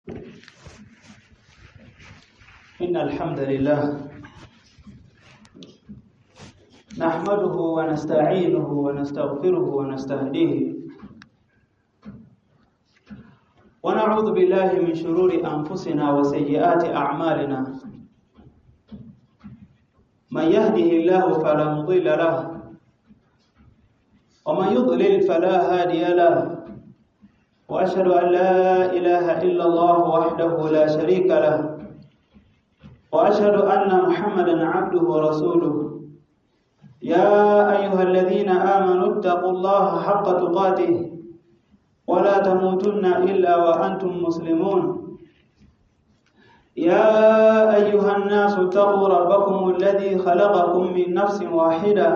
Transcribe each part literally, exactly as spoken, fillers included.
إن الحمد لله نحمده ونستعينه ونستغفره ونستهديه ونعوذ بالله من شرور أنفسنا وسيئات أعمالنا من يهده الله فلا مضل له ومن يضلل فلا هادي له وأشهد أن لا إله إلا الله وحده لا شريك له وأشهد أن محمدا عبده ورسوله يا أيها الذين آمنوا اتقوا الله حق تقاته ولا تموتن إلا وأنتم مسلمون يا أيها الناس اتقوا ربكم الذي خلقكم من نفس واحدة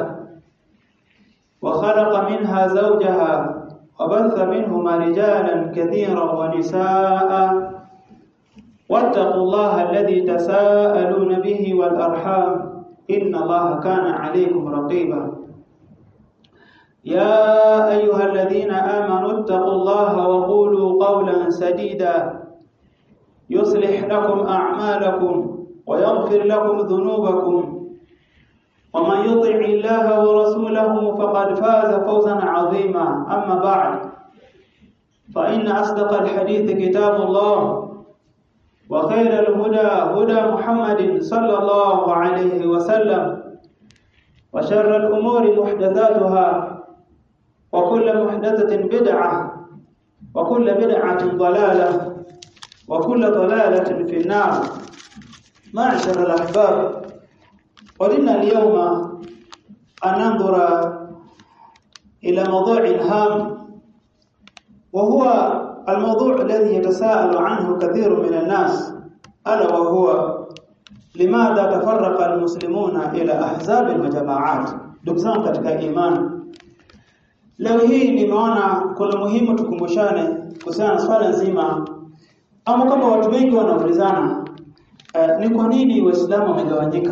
وخلق منها زوجها وبث منهما رجالا كثيرا ونساء واتقوا الله الذي تساءلون به والأرحام إن الله كان عليكم رقيبا يا أيها الذين آمنوا اتقوا الله وقولوا قولا سديدا يصلح لكم أعمالكم ويغفر لكم ذنوبكم ومن يطع الله ورسوله فقد فاز فوزا عظيما أما بعد فإن أصدق الحديث كتاب الله وخير الهدى هدى محمد صلى الله عليه وسلم وشر الأمور محدثاتها وكل محدثة بدعة وكل بدعة ضلالة وكل ضلالة في النار. معشر الأحباب، ولنا اليوم أن ننظر إلى موضوع هام، وهو الموضوع الذي يتساءل عنه كثير من الناس، ألا وهو لماذا تفرق المسلمون إلى أحزاب وجماعات؟ دكزان katika imani, leo hii nimeona kuna muhimu tukumbushane kuhusiana swala nzima, ama kama watu wengi wanaulizana uh, ni kwa nini Waislamu wamegawanyika?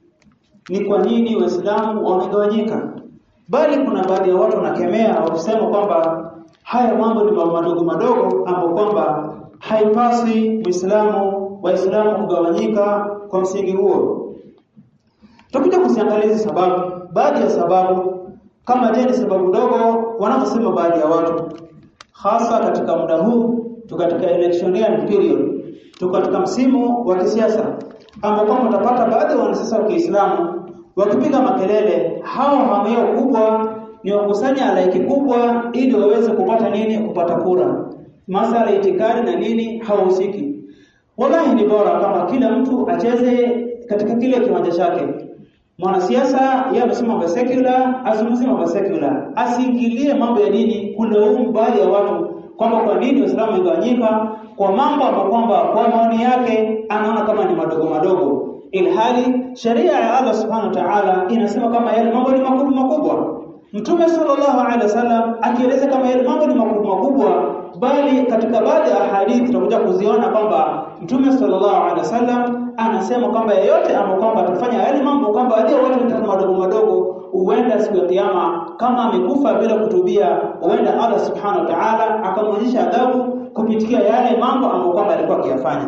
Ni kwa nini Waislamu wamegawanyika? Bali kuna baadhi ya watu wanakemea wakisema kwamba haya mambo ni madogo madogo ambapo kwamba haipasi Muislamu Waislamu kugawanyika kwa msingi huo. Tutakuja kuziangalia sababu, baadhi ya sababu, kama je ni sababu dogo wanasema baadhi ya watu, hasa katika muda huu tuko katika electioneering period, tuko katika msimu wa kisiasa ambapo utapata baadhi ya wanasiasa wa Kiislamu wakipiga makelele, hao hameo kubwa ni wakusanya halaiki kubwa ili waweze kupata nini? Kupata kura. Masala itikadi na nini hahusiki. Wallahi ni bora kama kila mtu acheze katika kile kiwanja chake. Mwanasiasa yeye anasema mambo secular, azungumzie mambo secular. Asiingilie mambo ya dini, kulaumu baadhi ya watu kwamba kwa nini Waislamu wamegawanyika kwa mambo ambayo kwamba kwa maoni yake anaona kama ni madogo madogo. Ilhali sharia ya Allah Subhanahu wa Ta'ala inasema kama yale mambo ni makubwa makubwa. Mtume sallallahu alaihi wasallam akieleza kama yale mambo ni makubwa makubwa, bali katika baadhi ya hadithi tutakuja kuziona kwamba Mtume sallallahu alaihi wasallam anasema kwamba yeyote ambaye kwamba atafanya yale mambo kwamba wale watu ni madogo madogo, huenda siku ya kiyama kama amekufa bila kutubia, huenda Allah Subhanahu wa Ta'ala akamwonyesha adhabu kupitia yale mambo ambayo kwamba alikuwa akiyafanya.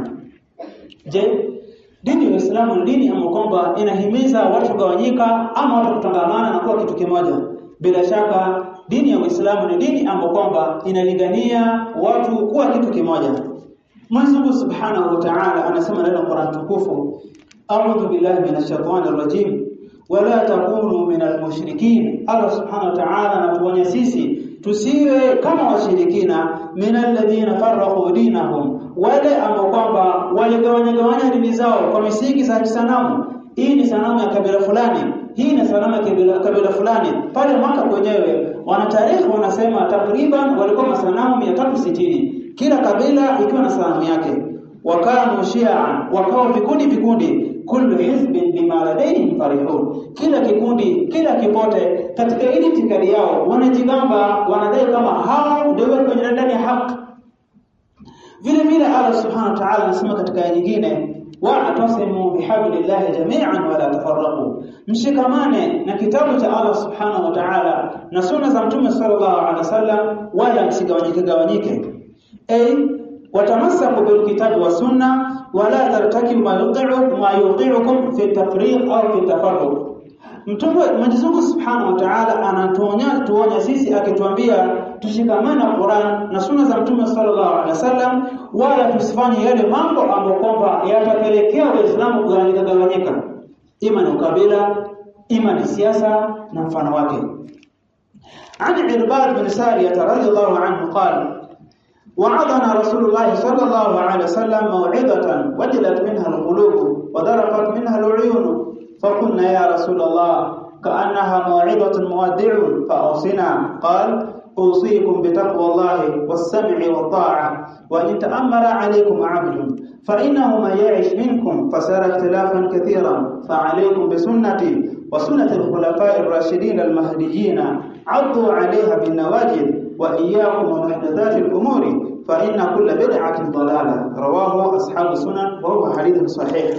Je, dini ya Uislamu ni dini ambayo kwamba inahimiza watu kugawanyika ama watu kutangamana na kuwa kitu kimoja? Bila shaka dini ya Uislamu ni dini ambayo kwamba inalingania watu kuwa kitu kimoja. Mwenyezi Mungu Subhanahu wa Ta'ala anasema ndani ya Qur'an tukufu, a'udhu billahi minash shaitanir rajim wala takunu minal mushrikin. Allah Subhanahu wa Ta'ala anatuonya sisi tusiwe kama washirikina, minal ladina farraqu dinahum, wale ambao kwamba waligawanya gawanya dini zao kwa misingi za sanamu. Hii ni sanamu ya kabila fulani, hii ni sanamu ya kabila, kabila fulani. Pale Maka kwenyewe wana tarehe wanasema takriban walikuwa masanamu mia tatu sitini, kila kabila ikiwa na sanamu yake. Wakanu shi'a, wakawa vikundi vikundi, kullu hizbin bima ladayhim farihun, kila kikundi kila kipote katika ile itikadi yao wanajigamba, wanadai kama hao ndio wako ndani ya haki. Vile vile Allah Subhanahu wa Ta'ala anasema katika aya nyingine, wa'tasimu bihablillahi jami'an wa la tafarraqu, mshikamane na kitabu cha Allah Subhanahu wa Ta'ala na sunna za Mtume sallallahu alaihi wasallam, wala msigawanyike gawanyike. Ay watamassaku bil kitabi was sunna wala tartakibu ma yuqi'u ma yuqi'ukum fi tafriq au fi tafarruq. Mtume Mwenyezi Mungu Subhanahu wa Ta'ala anatuonya tuonya sisi akituambia tushikamane na Qur'an na sunna za Mtume sallallahu alaihi wasallam, wala tusifanye yale mambo ambayo kwamba yatapelekea Uislamu kugawanyika, ima ni ukabila, ima ni siasa na mfano wake. An Irbad bin Sariyah radhiyallahu anhu qala وعظنا رسول الله صلى الله عليه وسلم موعظة وجلت منها القلوب وذرفت منها العيون فقلنا يا رسول الله كأنها موعظة مودع فأوصنا قال أوصيكم بتقوى الله والسمع والطاعة وإن تأمر عليكم عبد فإنه من يعش منكم فسيرى اختلافا كثيرا فعليكم بسنتي وسنة الخلفاء الراشدين المهديين عضوا عليها بالنواجذ وإياكم ومحدثات الأمور فإن كل بدعة ضلالة رواه أصحاب السنن وهو حديث صحيح.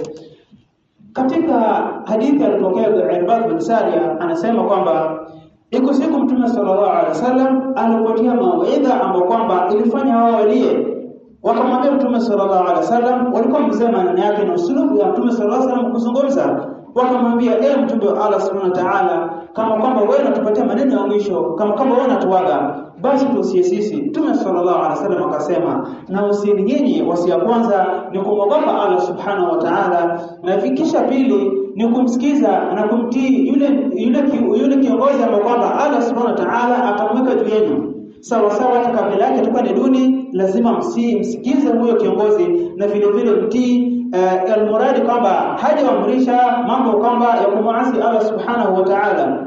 Katika hadithi alipokea Irbad bin Sariyah anasema kwamba iko siku Mtume sallallahu alaihi wasallam alipotia mawaidha ambapo kwamba ilifanya wao walie, wakamwambia Mtume sallallahu alaihi wasallam, walikuwa mzee maneno yake na usulubu ya Mtume sallallahu alaihi wasallam kuzungumza, wakamwambia e Mtume wa Allah subhanahu wa ta'ala, kama kwamba wewe unatupatia maneno ya mwisho, kama kwamba wewe unatuaga, basi tusiye sisi. Mtume sallallahu alaihi wasallam akasema, na usini nyinyi wasia kwanza ni kumwogopa Allah subhanahu wa ta'ala, na fikisha pili ni kumsikiza na kumtii yule yule yule kiongozi ambaye kwamba Allah subhanahu wa ta'ala atamweka juu yenu. Sawa sawa, hata kabila yake tukane duni, lazima msi msikize huyo kiongozi na vile vile mtii. Uh, almuradi kwamba hajaamrisha mambo kwamba ya kumuasi Allah subhanahu wa ta'ala.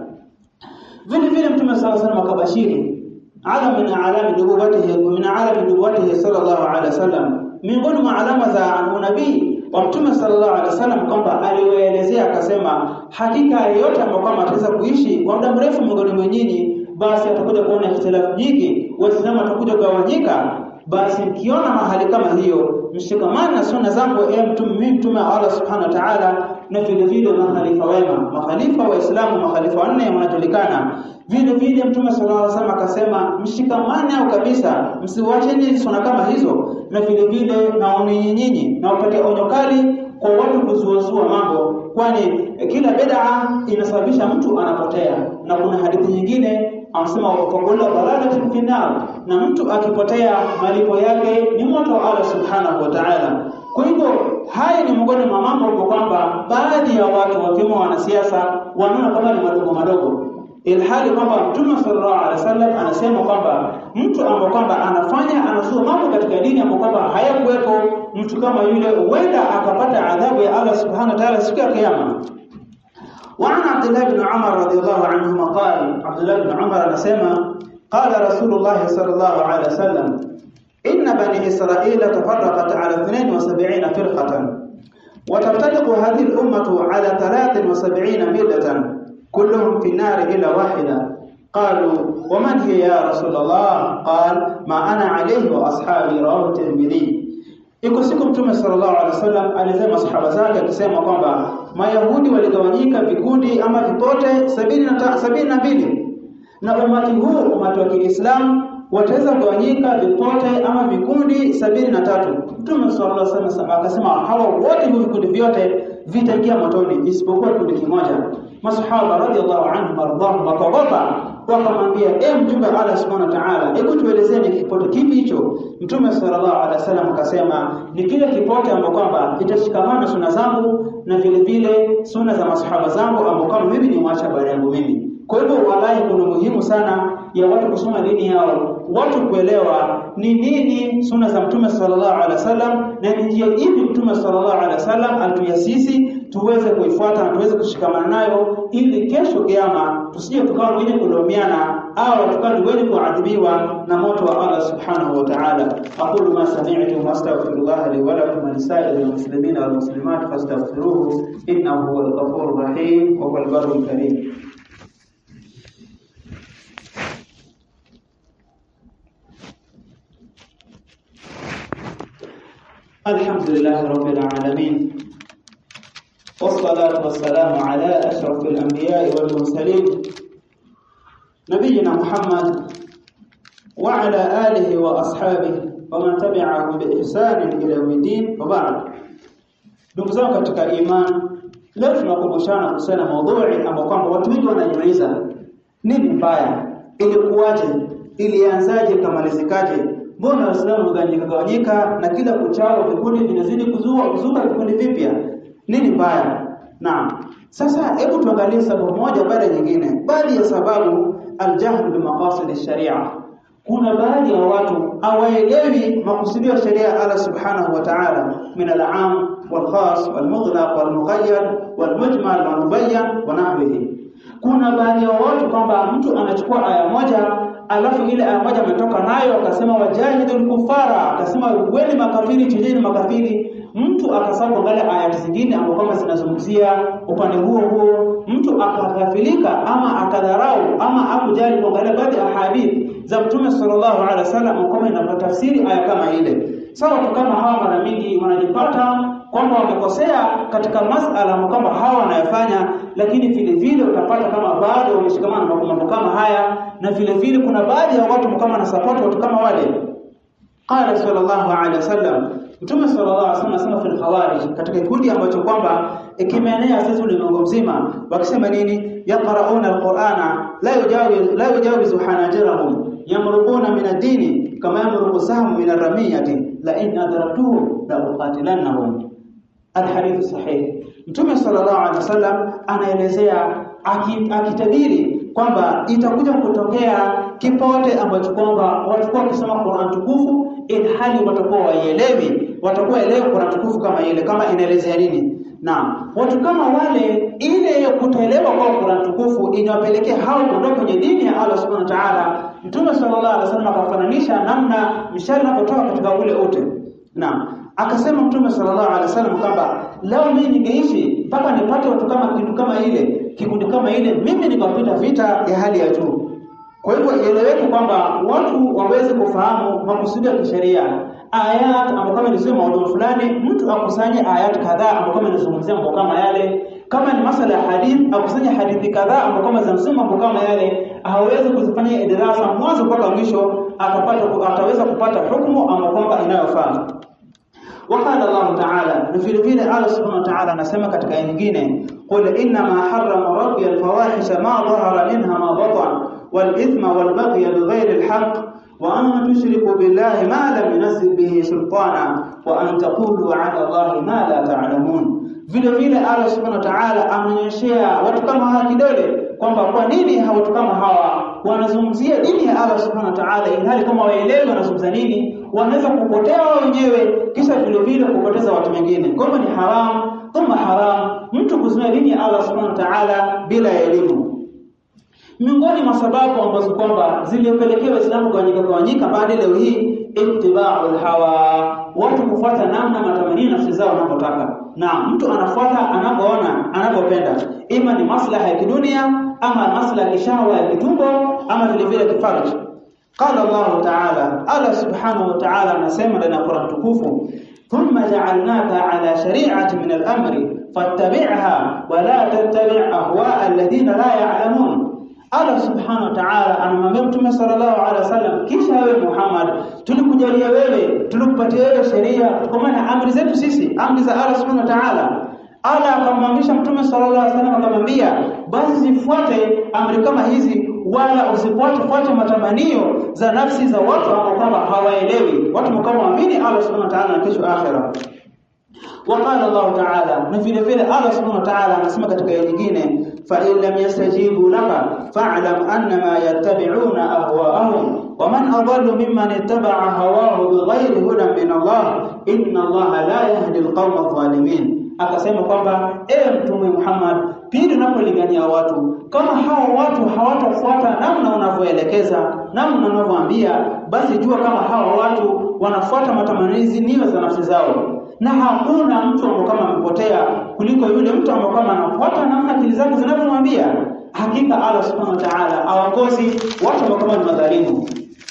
Vile vile Mtume sallallahu alaihi wasallam akabashiri ala min alami nubuwatihi min alami nubuwatihi sallallahu alaihi wasallam, miongoni mwa alama za unabii wa Mtume sallallahu alaihi wasallam kwamba aliwaelezea akasema, hakika yeyote ambaye kwamba ataweza kuishi kwa muda mrefu miongoni mwa nyinyi, basi atakuja kuona ikhtilafu nyingi, Waislamu watakuja kugawanyika. Basi mkiona mahali kama hiyo, mshikamane na sunna zangu e mtume mimi mtume Allah subhanahu wa ta'ala, na vile vile makhalifa wema, makhalifa wa Islamu, makhalifa wanne wanajulikana. Vile vile Mtume sallallahu alaihi wasallam akasema, mshikamane au kabisa, msiwacheni sunna kama hizo, na vile vile naoni nyinyi na upate onyo kali kwa watu kuzuazua mambo, kwani kila bid'a inasababisha mtu anapotea. Na kuna hadithi nyingine anasema wakula dalalatin finnar, na mtu akipotea malipo yake ni moto wa Allah subhanahu wa ta'ala. Kwa hivyo haya ni miongoni mwa mambo kwamba baadhi ya watu wakiwa wanasiasa wanaona kama ni madogo madogo, ilhali kwamba Mtume sallallahu alaihi wasallam anasema kwamba mtu ambaye kwamba anafanya anasua mambo katika dini ambayo kwamba hayakuwepo, mtu kama yule huenda akapata adhabu ya Allah subhanahu wa ta'ala siku ya kiyama. وعن عبد الله بن عمر رضي الله عنهما قال, عبد الله بن عمر anasema, قال رسول الله صلى الله عليه وسلم إن بني إسرائيل تفرقت على اثنين وسبعين فرقة وتفترق هذه الأمة على ثلاث وسبعين ملة كلهم في النار إلا واحدة. قالوا ومن هي يا رسول الله؟ قال ما أنا عليه وأصحابي، رواه الترمذي. Iko siku Mtume sallallahu alaihi wasallam alisema masahaba zake akisema kwamba Mayahudi waligawanyika vikundi ama vipote sabini na mbili, na umati huu umati wa Kiislamu wataweza kugawanyika vipote ama vikundi sabini na tatu. Mtume sallallahu alaihi wasallam akasema hawa wote hivi vikundi vyote vitaingia motoni isipokuwa kundi kimoja. Masahaba radhiallahu anhum warḍahum wakaogopa, wakamwambia e mtume Allah subhanahu wa ta'ala, hebu tuelezee ni kipote kipi hicho? Mtume sallallahu alaihi wasallam akasema ni kile kipote ambacho kwamba kitashikamana sunna zangu na vile vile sunna za masahaba zangu ambao kama mimi ni mwacha baada yangu mimi. Kwa hivyo wallahi kuna muhimu sana ya watu kusoma dini yao, watu kuelewa ni nini sunna za Mtume sallallahu alaihi wasallam na ni njia ipi Mtume sallallahu alaihi wasallam atuyasisi tuweze kuifuata na tuweze kushikamana nayo, ili kesho kiyama tusije tukawa wenye kulomiana au tukawa wenye kuadhibiwa na moto wa Allah subhanahu wa ta'ala. Aqulu ma sami'tu wa astaghfirullah li wa lakum wa lisa'iril muslimina wal muslimat fastaghfiruhu innahu huwal ghafurur rahim wa huwal barrul karim. الحمد لله رب العالمين، والصلاة والسلام على أشرف الأنبياء والمرسلين نبينا محمد وعلى آله وأصحابه wa man tabi'ahum bi ihsan ila yawmiddin wa ba'd. Ndugu zangu katika imani, leo tunakumbushana kuhusiana na maudhui ambapo kwamba watu wengi wanajiuliza nini mbaya, ilikuwaje, ilianzaje, kamalizikaje? Mbona Waislamu wagawanyika na kila kuchao vikundi vinazidi kuzua kuzuka vikundi vipya? Nini mbaya? Naam. Sasa hebu tuangalie sababu moja baada ya nyingine. Baadhi ya sababu al-jahl bi maqasid ash-sharia. Kuna baadhi ya watu hawaelewi makusudio ya sheria Allah Subhanahu wa Ta'ala min al-'am wal-khas wal-mughlaq wal-muqayyad wal-mujmal wal-mubayyan wa nahwihi. Kuna baadhi ya watu kwamba mtu anachukua aya moja alafu ile aya moja ametoka nayo akasema wajahidul kufara, akasema wale makafiri chini makafiri. Mtu akasahau kuangalia aya zingine ambazo kama zinazungumzia upande huo huo, mtu akakafilika ama akadharau ama hakujali kuangalia baadhi ya hadithi za Mtume sallallahu alaihi wasallam kama inatafsiri aya kama ile. Sawa, watu kama hawa mara mingi wanajipata kwamba wamekosea katika masala kama hawa wanayofanya, lakini vile vile utapata kama bado wameshikamana na mambo kama haya, na vile vile kuna baadhi ya watu kama na support watu kama wale. Qala sallallahu alaihi wasallam, Mtume sallallahu alaihi wasallam anasema fil khawarij, katika kikundi ambacho kwamba ikimeenea sasa ulimwengu mzima, wakisema nini? Yaqra'una alqur'ana la yujawiz la yujawizu hanajirahum yamruquna min ad-dini kama yamruqu sahmu min ar-ramiyati la in adraktuhu la uqatilannahum. Al-hadith sahih. Mtume sallallahu alaihi wasallam anaelezea akitabiri kwamba itakuja kutokea kipote ambacho kwamba watakuwa kusoma Qur'an tukufu ilhali watakuwa waielewi, watakuwa elewa Qur'an tukufu kama ile, kama inaelezea nini. Na watu kama wale, ile kutoelewa kwa Qur'an tukufu inawapelekea hao kuondoka kwenye dini ya Allah Subhanahu wa Ta'ala. Mtume sallallahu alaihi wasallam akafananisha namna mshale unapotoka katika ule ute. Na akasema Mtume sallallahu alaihi wasallam kwamba leo mimi ningeishi mpaka nipate watu kama kitu kama ile, kikundi kama ile, mimi nikapita vita ya hali ya juu. Kwa hivyo ieleweke kwamba watu waweze kufahamu makusudio ya kisheria. Ayat ambapo kama nisema mada fulani, mtu akusanye ayat kadhaa ambapo kama inazungumzia mambo kama yale. Kama ni masala ya hadith, akusanye hadithi kadhaa ambapo kama zinasema mambo kama yale, aweze kuzifanyia idrasa mwanzo mpaka mwisho, atapata ataweza kupata hukumu ambapo kwamba inayofaa. وقال الله تعالى في vile Allah subhanahu wa ta'ala anasema katika aya nyingine, qul inna ma harrama rabbi al-fawahisha ma dhahara minha ma batan wal ithma wal baghy bighayri al-haqq wa an tushriku billahi ma lam yunzil bihi sultana wa an taqulu 'ala Allahi ma la ta'lamun. Vile vile Allah subhanahu wa ta'ala amenyeshea watu kama hawa kidole kwamba kwa nini watu kama hawa wanazungumzia dini ya Allah subhanahu wa ta'ala ilhali kama waelewe wanazungumza nini, wanaweza kupotea wao wenyewe kisha vile vile kupoteza watu wengine. Kwa hivyo ni haram, kama haram mtu kuzungumzia dini ya Allah subhanahu wa ta'ala bila elimu. Miongoni mwa sababu ambazo kwamba zilipelekea Waislamu kugawanyika kugawanyika baada leo hii, ittiba'ul hawa, watu kufuata namna matamanio nafsi zao wanapotaka. Na mtu anafuata anapoona, anapopenda, ima ni maslaha ya kidunia ama maslaha ya kishawa ya kitumbo ama vile vile kifarji. Qala Allah Ta'ala, Allah Subhanahu wa Ta'ala anasema ndani ya Qur'an tukufu, thumma ja'alnaka 'ala shari'ati min al-amri fattabi'ha wa la tattabi' ahwa'a alladhina la ya'lamun. Allah Subhanahu wa Ta'ala anamwambia Mtume sallallahu alaihi wasallam, kisha wewe Muhammad tulikujalia wewe, tulikupatia wewe sheria kwa maana amri zetu sisi, amri za Allah Subhanahu wa Ta'ala. Allah akamwamrisha Mtume sallallahu alaihi wasallam, akamwambia basi zifuate amri kama hizi, wala usifuate fuate matamanio za nafsi za watu ambao kama hawaelewi, watu kama waamini Allah Subhanahu wa Ta'ala na kesho akhera. وقال الله تعالى نفي vile Allah subhanahu wa ta'ala anasema katika aya nyingine, fa in lam yastajibu laka fa'lam annama yattabi'una ahwa'ahum wa man adallu mimman ittaba'a hawahu bighayri hudan min Allah inna Allah la yahdi al-qawma adh-dhalimin. Akasema kwamba ewe Mtume Muhammad, pindi unapolingania watu kama hao watu hawatafuata namna unavyoelekeza, namna unavyoambia, basi jua kama hao watu wanafuata matamanio nio za nafsi zao, na hakuna mtu ambaye kama amepotea kuliko yule mtu ambaye kama anafuata namna akili zake zinavyomwambia. Hakika Allah subhanahu wa ta'ala awaongozi watu ambao kama ni madhalimu.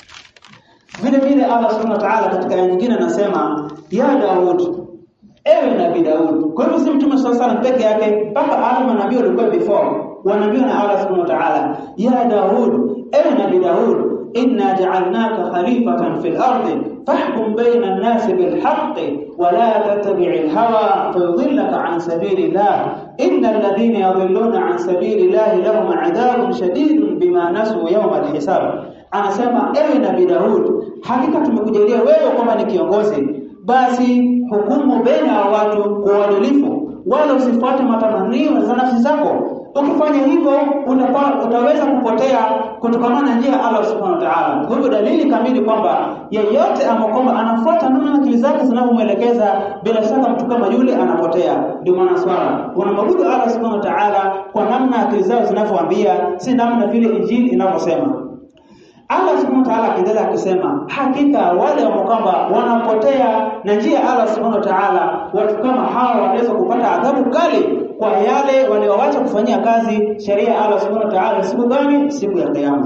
Vile vile Allah subhanahu wa ta'ala katika aya nyingine anasema, ya Daud, ewe nabii Daud. Kwa hivyo si Mtume sallallahu alaihi wasallam peke yake, mpaka Adam na nabii walikuwa before wanabii na Allah subhanahu wa ta'ala. Ya Daud, ewe nabii Daud, inna ja'alnaka khalifatan fil ardi fahkum baina an-nasi bil haqqi wa la tattabi'il hawa fayudhillaka 'an sabilillah innal ladhina yadhilluna 'an sabilillah lahum 'adhabun shadidun bima nasu yawm al-hisab. Anasema ewe Nabii Daud, hakika tumekujalia wewe kwamba ni kiongozi, basi hukumu baina ya watu kwa uadilifu, wala usifuate matamanio za nafsi zako. Ukifanya hivyo utaweza kupotea kutokana na njia ya Allah Subhanahu wa Ta'ala. Kwa hivyo dalili kamili kwamba yeyote ambaye anafuata namna akili zake zinavyomuelekeza, bila shaka mtu kama yule anapotea. Ndio maana swala unamwabudu Allah Subhanahu wa Ta'ala kwa namna akili zao zinavyoambia, si namna vile Injili inavyosema. Allah Subhanahu wa Ta'ala akiendelea kusema, hakika wale ambao wanapotea na njia ya Allah Subhanahu wa Ta'ala, watu kama hawa wanaweza kupata adhabu kali kwa yale walioacha kufanyia kazi sheria ya Allah Subhanahu wa Ta'ala. Siku gani? Siku ya Kiyama.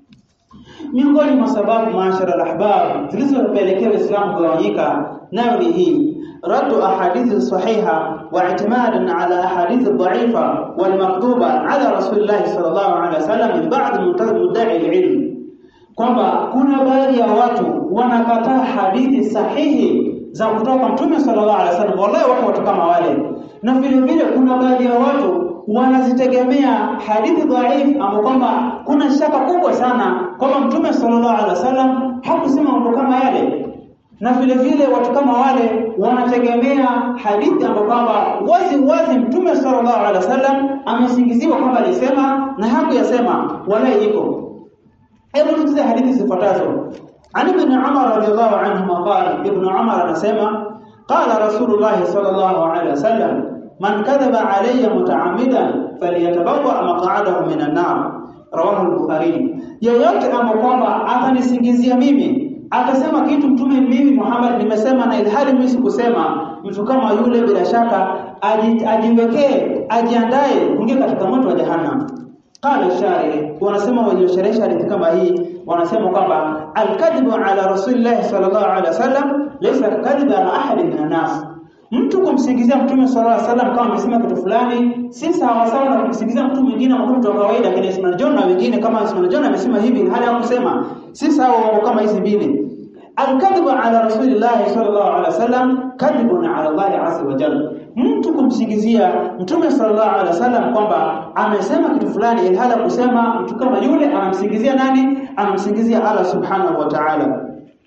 Miongoni mwa sababu maashara al-ahbab zilizopelekea Uislamu kugawanyika nayo ni hii: raddu ahadithi sahiha wa i'timadan ala ahadithi dha'ifa wal maktuba ala Rasulillah sallallahu alaihi wasallam min ba'd mudda'i al-ilm, kwamba kuna baadhi ya watu wanakataa hadithi sahihi za kutoka Mtume sallallahu alaihi wasallam. Wallahi wako watu kama wale. Na vile vile kuna baadhi ya watu wanazitegemea hadithi dhaifu ambao kwamba kuna shaka kubwa sana kwamba Mtume sallallahu alaihi wasallam hakusema mambo kama yale. Na vile vile watu kama wale wanategemea hadithi ambapo kwamba wazi wazi Mtume sallallahu alaihi wasallam amesingiziwa kwamba alisema na hakuyasema, wala iko. Hebu tusikie hadithi zifuatazo. Ali ibn Umar radhiyallahu anhu qala, ibn Umar anasema qala Rasulullah sallallahu alaihi wasallam man kadhaba alayya mutaammidan falyatabawwa maq'adahu minan nar, rawahu al-Bukhari. Yeyote ambaye kwamba atanisingizia mimi akasema kitu mtume mimi Muhammad nimesema na ilhali mimi sikusema, mtu kama yule bila shaka ajiwekee ajiandae kuingia katika moto wa jahannam. Qala shari, wanasema waliosherehesha hadithi kama hii wanasema kwamba al-kadhibu ala Rasulillah sallallahu alaihi wasallam laysa kadhiba ala ahad min an-nas. Mtu kumsingizia Mtume sallallahu alaihi wasallam kama amesema kitu fulani si sawa sawa na kumsingizia mtu mwingine au mtu wa kawaida kama Ismail John na wengine kama Ismail John amesema hivi hali hakusema. Si sawa kama hizi mbili. Al-kadhibu ala Rasulillah sallallahu alaihi wasallam kadhibun ala Allah azza wa jalla. Mtu kumsingizia Mtume sallallahu alaihi wasallam kwamba amesema kitu fulani ilhala kusema, mtu kama yule anamsingizia nani? Anamsingizia Allah subhanahu wa ta'ala.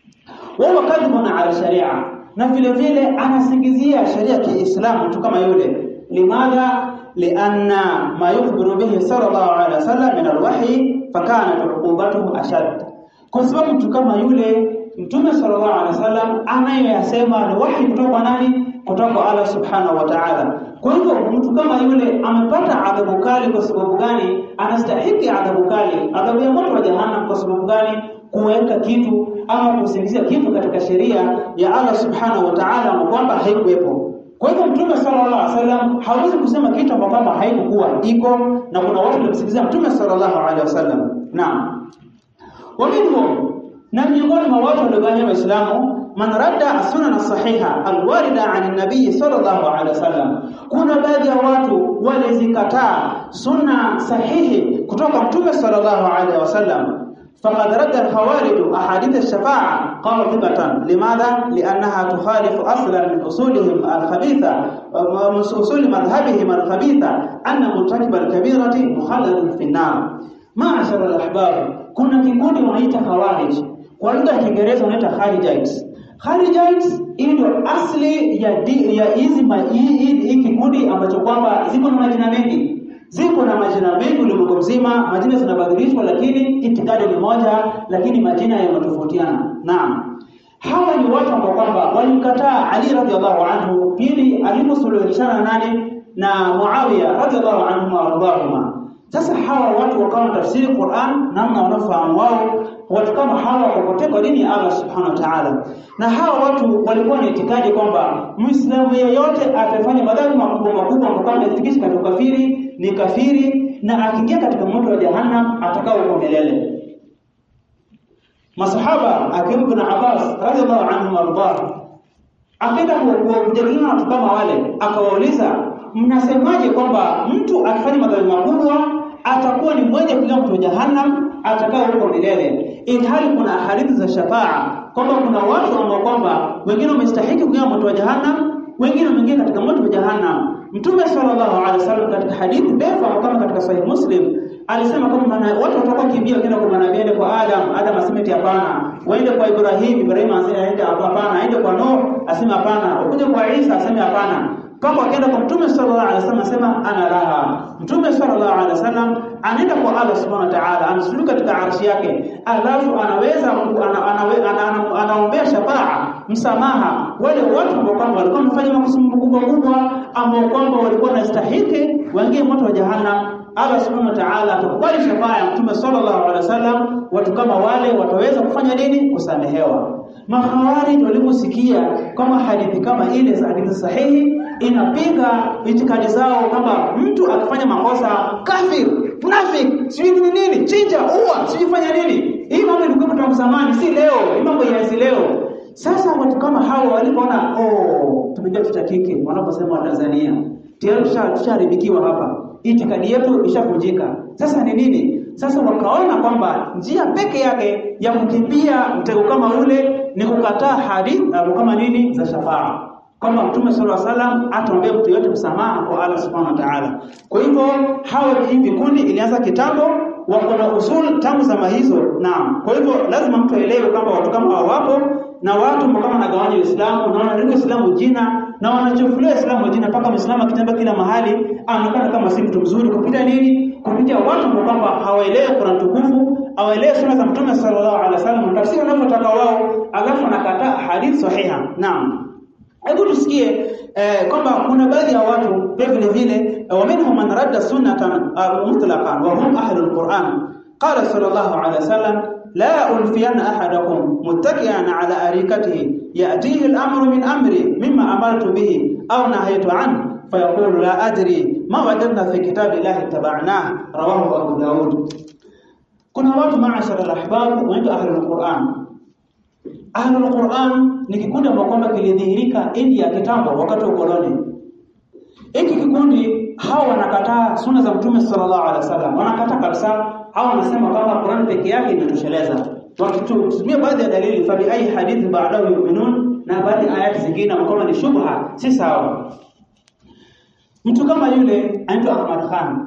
Wa kadhibun ala sharia, na vile vile anasingizia sharia ya Kiislamu mtu kama yule. Limadha? Lianna ma yukhbiru bihi sallallahu alaihi wasallam min alwahyi fakana uqubatuhu ashad. Kwa sababu mtu kama yule Mtume sallallahu alaihi wasallam anayesema ni wahi kutoka kwa nani? Kutoka kwa Allah subhanahu wa ta'ala. Kwa hivyo mtu kama yule amepata adhabu kali. Kwa sababu gani? Anastahili adhabu kali, adhabu ya moto wa jahannam. Kwa sababu gani? Kuweka kitu ama kusingizia kitu katika sheria ya Allah subhanahu wa ta'ala kwamba haikuwepo. Kwa hivyo Mtume sallallahu alaihi wasallam hawezi kusema kitu ambacho haikuwa iko, na kuna watu wanamsingizia Mtume sallallahu alaihi wasallam. Naam. Wa minhum, na miongoni mwa watu waliogawanya Waislamu, man radda as-sunan as-sahiha al-warida 'an an-nabiy sallallahu alaihi wasallam. Kuna baadhi ya watu walizikataa sunna sahihi kutoka Mtume sallallahu alaihi wasallam. فقد رد الخوارج احاديث الشفاعه قاطبه. لماذا؟ لانها تخالف اصلا من اصولهم الخبيثه ومن اصول مذهبهم الخبيثه ان مرتكب الكبيره مخلد في النار. معاشر الاحباب, kuna kikundi wanaita khawarij, kwa lugha ya Kiingereza wanaita kharijites. Kharijites ndio asili ya ya hizi hii kikundi ambacho kwamba ziko na majina mengi. Ziko na majina mengi ulimwengu mzima, majina zinabadilishwa lakini itikadi ni moja, lakini majina yanatofautiana. Naam. Hawa ni watu ambao kwamba walimkataa Ali radhiallahu anhu pili aliposuluhishana nani na Muawiya radhiallahu anhu warḍahuma. Sasa hawa watu wakawa tafsiri Qur'an namna wanafahamu wao. Watu kama hawa wakopotea kwa dini ya Allah subhanahu wa ta'ala. Na hawa watu walikuwa na itikadi kwamba Muislamu yeyote atafanya madhambi makubwa makubwa ambayo yanafikisha katika kafiri ni kafiri, na akiingia katika moto wa jahannam atakao huko milele. Masahaba akiwemo Ibn Abbas radhiallahu anhu warḍah akaenda kujadiliana na watu kama wale, akawauliza mnasemaje kwamba mtu akifanya madhambi makubwa atakuwa ni mwenye kuingia moto wa jahannam atakao huko milele, ilhali kuna hadithi za shafaa kwamba kuna watu ambao kwamba wengine wamestahili kuingia moto wa jahannam, wengine wameingia katika moto wa jahannam. Mtume sallallahu alaihi wasallam katika hadithi ndefu kama katika Sahih Muslim alisema kwamba watu watakuwa kimbia wengine kwa manabii, aende kwa Adam, Adam asemeti hapana, waende kwa Ibrahim, Ibrahim aende hapana, aende kwa Nuh, aseme hapana, ukuje kwa Isa, aseme hapana. Kama akaenda kwa Mtume sallallahu alaihi wasallam asema ana raha. Mtume sallallahu alaihi wasallam anaenda kwa Allah subhanahu wa ta'ala, anasuluka katika arshi yake, alafu anaweza anaombea shafaa, msamaha wale watu ambao kwamba walikuwa wamefanya makosa makubwa kubwa, ambao kwamba walikuwa wanastahili waingie moto wa jahannam. Allah subhanahu wa ta'ala atakubali shafaa ya Mtume sallallahu alaihi wasallam. Watu kama wale wataweza kufanya nini? Kusamehewa. Makhawarij waliposikia kama hadithi kama ile za hadithi sahihi inapinga itikadi zao kama mtu akifanya makosa kafir, munafik, sijui nini nini, chinja, uwa, sijui fanya nini. Hii mambo ilikuwa tangu zamani, si leo. Hii mambo ya si leo. Sasa watu kama hao walipoona oh, tumejua tutakike, wanaposema Tanzania tayari tusharibikiwa hapa, itikadi yetu ishavunjika. Sasa ni nini? Sasa wakaona kwamba njia peke yake ya kukimbia mtego kama ule ni kukataa hadithi kama nini za shafaa, kama Mtume sallallahu alaihi wasallam ataombea mtu yote msamaha kwa Allah subhanahu wa ta'ala. Kwa hivyo hawa hivi kundi ilianza kitambo, wako na usul tangu zama hizo. Naam, kwa hivyo lazima mtu aelewe kwamba watu kama hao wapo, na watu kama wanagawanya Uislamu na wanaringa Uislamu jina na wanachofulia Uislamu jina, mpaka Muislamu akitembea kila mahali anaonekana kama si mtu mzuri kupita nini? Kupitia watu kwamba hawaelewi Qur'an tukufu, hawaelewi sunna za Mtume sallallahu alaihi wasallam, tafsiri wanavyotaka wao, alafu anakataa hadithi sahiha. Naam. Hebu tusikie eh, kwamba kuna baadhi ya watu vile vile waminhum man radda sunnatan mutlaqan wa hum ahlul Qur'an. Qala sallallahu alaihi wasallam la ulfiyanna ahadakum muttaki'an ala arikatihi ya'tihi al-amru min amri mimma amartu bihi aw nahaytu an fayaqulu la adri ma wajadna fi kitabillahi taba'nahu, rawahu Abu Daud. Kuna watu ma'ashara al-ahbab wa ahlul Qur'an. Ahlul Qur'an ni kikundi ambao kilidhihirika India kitambo wakati wa koloni. Hiki kikundi hao wanakataa sunna za Mtume sallallahu alaihi wasallam. Wanakataa kabisa. Hao wanasema kwamba Qur'an pekee yake inatosheleza. Wakitumia baadhi ya dalili fa bi ai hadithi ba'dahu yu'minun, na baadhi ayati zingine kama ni shubha, si sawa. Mtu kama yule anaitwa Ahmad Khan.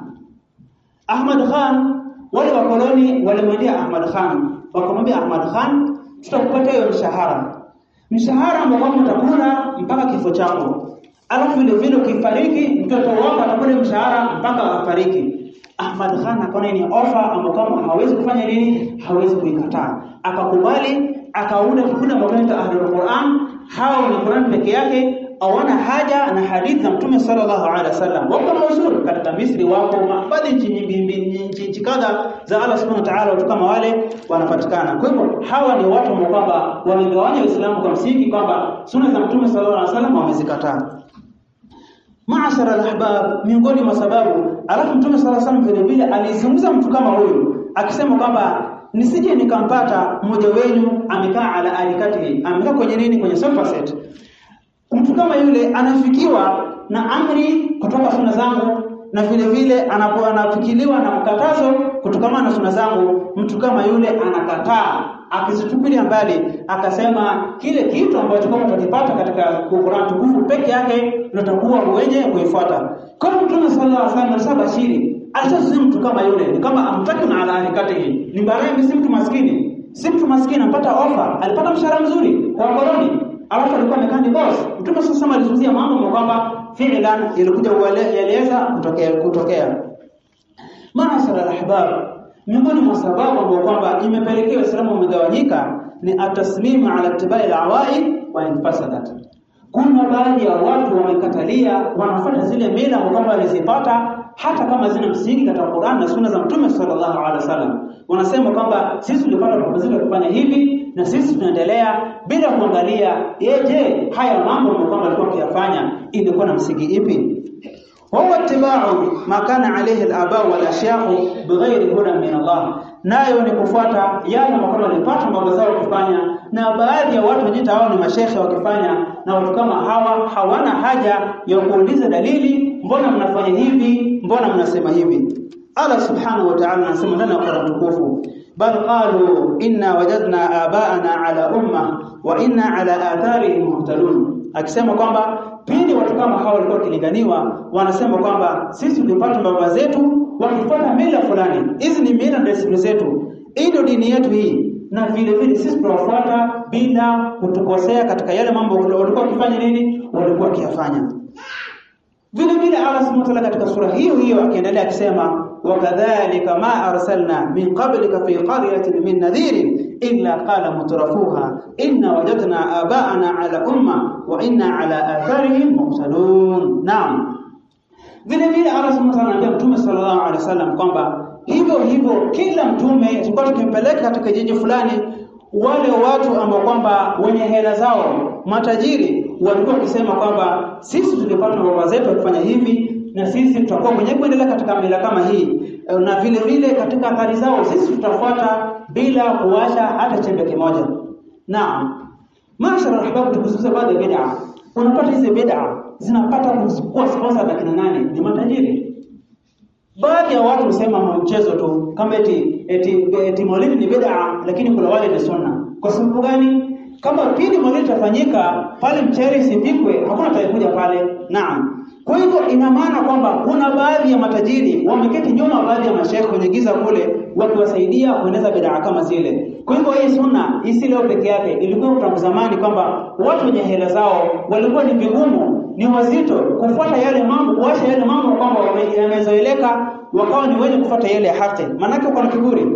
Ahmad Khan, wale wa koloni walimwendea Ahmad Khan, wakamwambia Ahmad Khan, tutakupatia hiyo mshahara. Mshahara ambao utakula mpaka kifo chako. Alafu vile vile ukifariki mtoto wako atakula mshahara mpaka afariki. Ahmad Khan akaona ni offer ambayo kama hawezi kufanya nini? Hawezi kuikataa. Akakubali, akaunda kikundi cha Ahlul Qur'an. Hao ni Qur'an pekee yake, hawana haja na hadithi za Mtume sallallahu alaihi wasallam. Wako mazuri katika Misri, wako baadhi nchi nyingi nchi kadha za Allah subhanahu wa ta'ala, watu kama wale wanapatikana. Kwa hivyo hawa ni watu ambao kwamba wamegawanya Uislamu kwa msingi kwamba sunna za Mtume sallallahu alaihi wasallam wamezikataa. Maashara al-ahbab, miongoni mwa sababu, alafu Mtume sallallahu alaihi wasallam vile vile alizungumza mtu kama huyu akisema kwamba nisije nikampata mmoja wenu amekaa ala alikatihi, amekaa kwenye nini? Kwenye sofa set. Mtu kama yule anafikiwa na amri kutoka sunna zangu, na vile vile anapoanafikiliwa na mkatazo kutokana na sunna zangu. Mtu kama yule anakataa, akizitupilia mbali, akasema kile kitu ambacho kama tutakipata katika Qur'an tukufu peke yake tutakuwa wenye kuifuata. Kwa Mtume sallallahu alaihi wasallam alisabashiri, alisema mtu kama yule ni kama amtaki na ala alikatihi, ni baraka, si mtu maskini, si mtu maskini anapata ofa, alipata mshahara mzuri kwa koloni, alafu alikuwa amekaa ni boss. Mtume sasa alizungumzia mambo kwamba fi'lan ilikuja kueleza kutokea kutokea. Maashara al-ahbab, miongoni mwa sababu ambapo kwamba imepelekea Uislamu umegawanyika ni ataslimu ala ittibai al-awaid wa infasadat. Kuna baadhi ya watu wamekatalia, wanafuata zile mila ambazo walizipata hata kama zina msingi katika Qur'an na sunna za Mtume sallallahu alaihi wasallam. Wanasema kwamba sisi tulipata proposal kufanya hivi na sisi tunaendelea bila kuangalia je, haya mambo ambayo walikuwa wakiyafanya ilikuwa na msingi ipi? Huwa tibau ma kana alayhi al-aba wal ashyakh bighairi hudan min Allah, nayo ni kufuata yale ambayo walipata baba zao kufanya, na baadhi ya watu wajita hao ni mashehe wakifanya, na watu kama hawa hawana haja ya kuuliza dalili, mbona mnafanya hivi, mbona mnasema hivi. Allah subhanahu wa ta'ala anasema ndani ya Qur'an tukufu, bal qalu inna wajadna aba'ana ala umma wa inna ala atharihim muhtadun. Akisema kwamba pindi watu kama hao walikuwa kilinganiwa wanasema kwamba sisi tulipata baba zetu wakifuata mila fulani, hizi ni mila na desturi zetu, ndio dini yetu hii, na vile vile sisi tunafuata bila kutukosea katika yale mambo walikuwa wakifanya nini, walikuwa wakiyafanya. Vile vile Allah Subhanahu wa ta'ala katika sura hiyo hiyo akiendelea akisema wakadhalika ma arsalna min qablika fi qaryatin min nadhirin illa qala mutrafuha inna wajadna aba'ana ala umma wa inna ala atharihim muqtadun. Naam, vile vile Allah Subhanahu wa ta'ala anambia Mtume sallallahu alaihi wasallam kwamba hivyo hivyo kila mtume tulikuwa tukimpeleka katika jiji fulani, wale watu ambao kwamba wenye hela zao matajiri walikuwa wakisema kwamba sisi tulipata baba zetu wakifanya hivi na sisi tutakuwa mwenye kuendelea katika mila kama hii, na vile vile katika athari zao sisi tutafuata bila kuacha hata chembe kimoja. Naam, mashara ahbab, tukizungumza baadhi ya bid'a, unapata hizi bid'a zinapata kuwa sponsor na kina nani? Ni matajiri. Baadhi ya watu husema mchezo tu, kama eti eti, eti maulidi ni bid'a, lakini kuna wale ni sunna. Kwa sababu gani? Kama pindi maulidi tafanyika pale mchere sipikwe, hakuna atakayekuja pale. Naam. Kwa hivyo ina maana kwamba kuna baadhi ya matajiri wameketi nyuma baadhi ya mashaikh kwenye giza kule wakiwasaidia kueneza bid'a kama zile. Kwa hivyo hii sunna isi leo peke yake, ilikuwa kutoka zamani kwamba watu wenye hela zao walikuwa ni vigumu, ni wazito kufuata yale mambo, kuacha yale mambo kwamba yamezoeleka, wakawa ni wenye kufuata yale haki, manake kwa kiburi.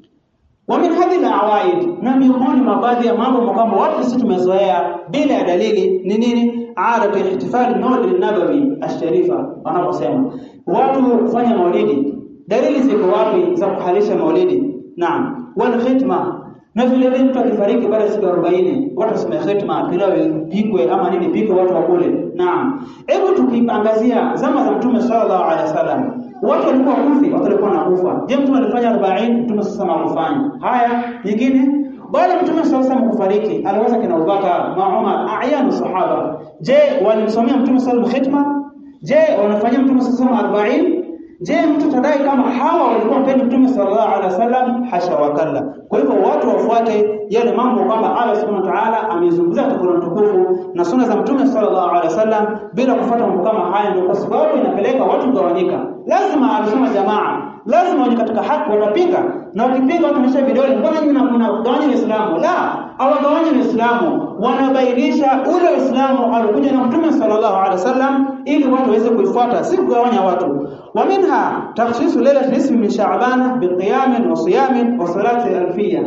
Wa min hadhihi al-awaid, na miongoni mwa baadhi ya mambo kwamba watu sisi tumezoea bila ya dalili ni nini? Aadatu ihtifali maulid nabawi ash-sharifa. Wanaposema watu kufanya maulidi, dalili ziko wapi za kuhalisha maulidi? Naam, wal khitma, na vile vile mtu akifariki baada ya siku arobaini watu waseme khitma, pilau pikwe ama nini pikwe watu wakule. Naam, hebu tukiangazia zama za Mtume sallallahu alaihi wasallam, watu walikuwa kufi, watu walikuwa nakufa. Je, Mtume alifanya arobaini? Mtume sasa hakufanya. Haya, nyingine baada ya Mtume sallallahu alaihi wasallam kufariki, aliweza kina Abubakar na Umar, ayanu sahaba. Je, walimsomea Mtume sallallahu alaihi wasallam khitma? Je, wanafanyia Mtume sallallahu alaihi wasallam arobaini? Je, mtu tadai kama hawa walikuwa mpenda Mtume sallallahu alaihi wasallam? Hasha wakalla. Kwa hivyo watu wafuate yale mambo kwamba Allah Subhanahu wa ta'ala amezungumza katika Qur'an tukufu na sunna za Mtume sallallahu alaihi wasallam bila kufuata mambo kama haya, ndio kwa sababu inapeleka watu kugawanyika. Lazima alisema jamaa, lazima wani katika haki watapinga, na wakipinga watu wamesha vidole, mbona nyinyi mnagawanya Uislamu? La, hawagawanyi Uislamu, wanabainisha ule Uislamu alikuja na Mtume sallallahu alaihi wasallam ili watu waweze kuifuata, si kugawanya watu. Wa minha takhsisu lailatul nisfi min sha'ban biqiyam wa siyam wa salati alfiyya.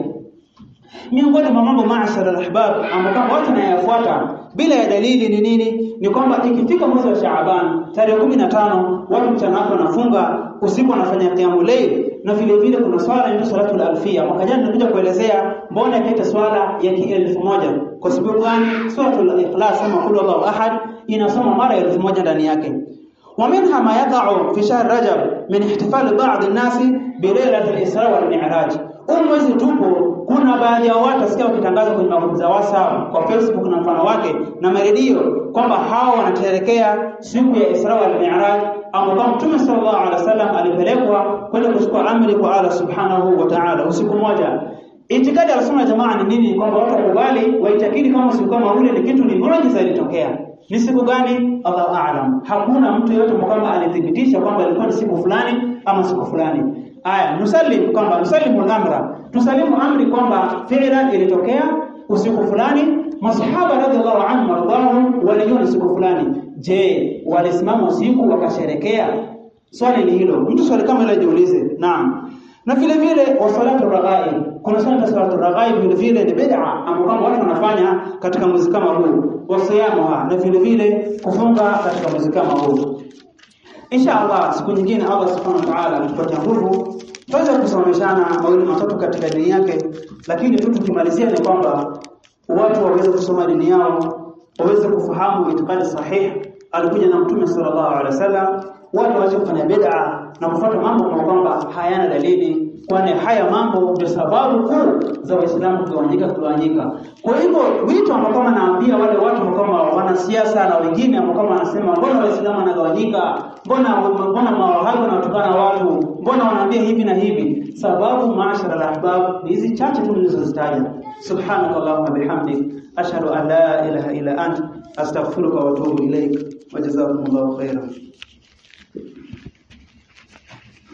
Miongoni mwa mambo maashara al-ahbab ambapo watu wanayafuata bila ya dalili ni nini? Ni kwamba ikifika mwezi wa Shaaban tarehe kumi na tano watu mchana wako wanafunga, usiku wanafanya qiyamul layl, na vile vile kuna swala inaitwa salatul alfiyya. Mwaka jana nilikuja kuelezea mbona ikaita swala ya elfu moja. Kwa sababu gani? Suratul Ikhlas kama qul Allahu ahad inasoma mara elfu moja ndani yake. ومنها ما يقع في شهر رجب من احتفال بعض الناس بليلة الإسراء والمعراج. Umwezi tupo kuna baadhi ya watu wasikia wakitangaza kwenye magrupu za WhatsApp, kwa Facebook na mfano wake na maredio kwamba hao wanasherehekea siku ya Isra wal Mi'raj ambapo Mtume sallallahu alaihi wasallam alipelekwa kwenda kuchukua amri kwa Allah subhanahu wa ta'ala usiku moja. Itikadi ya Rasul jamaa ni nini? Kwamba watu wakubali waitakidi kama siku kama ule ni kitu ni muujiza ilitokea. Ni siku gani? Allahu a'lam. Hakuna mtu yote kama alithibitisha kwamba ilikuwa ni siku fulani ama siku fulani. Aya, nusallim kwamba nusallimu al-amra, tusalimu amri kwamba fi'lan ilitokea usiku fulani, masahaba radhiallahu anhum radhahum walijua siku fulani. Je, walisimama usiku wakasherekea? Swali ni hilo. Mtu swali kama ile jiulize. Naam. Na vile vile wa salatu raghaib, kuna swala salatu raghaib vile vile ni bid'a ambapo watu wanafanya katika mwezi kama huu, wasiyamuha, na vile vile kufunga katika mwezi kama huu. Inshallah siku nyingine Allah subhanahu wa ta'ala atatupatia nguvu tuweze kusomeshana mawili matatu katika dini yake, lakini tu tukimalizia ni kwamba watu waweze kusoma dini yao, waweze kufahamu itikadi sahihi alikuja na Mtume sallallahu alaihi wasallam, watu waache kufanya bid'a na kufuata mambo kwa kwamba hayana dalili kwani haya mambo ndio sababu kuu za Waislamu kugawanyika kugawanyika. Kwa hivyo wito ambao kama naambia wale watu kama wanasiasa na wengine ambao kama wanasema mbona Waislamu wanagawanyika, mbona mbona mawahabi wanatukana watu, mbona wanaambia hivi na hivi, sababu maashara al-ahbab hizi chache tu nilizozitaja. Subhanakallahumma bihamdik ashhadu an la ilaha illa ant astaghfiruka wa atubu ilaik wa jazakumullahu khairan.